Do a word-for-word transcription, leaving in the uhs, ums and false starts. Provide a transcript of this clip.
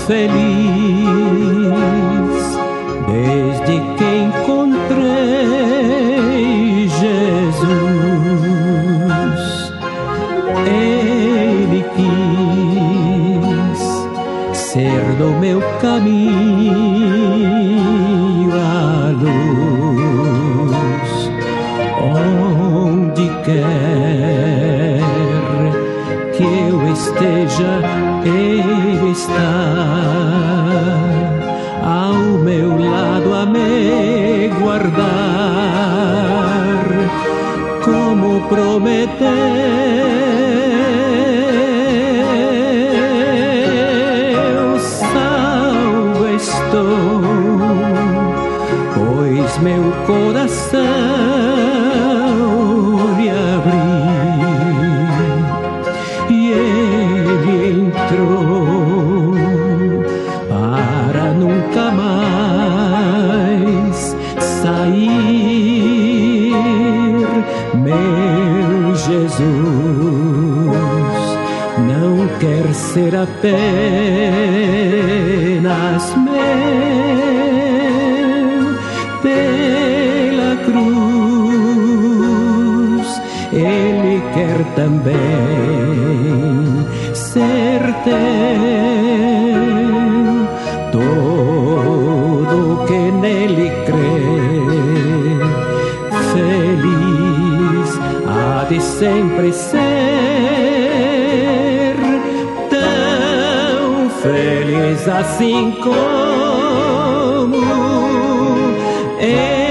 feliz desde que encontrei Jesus. Ele quis ser do meu caminho a luz. Onde quer que eu esteja, Ele está ao meu lado a me guardar, como prometeu. Salvo estou, pois meu coração lhe abri e Ele entrou para nunca mais sair. Meu Jesus não quer ser apenas meu. Pela cruz Ele quer também ser teu. Todo que nele crê, feliz há de sempre ser, tão feliz assim como eu.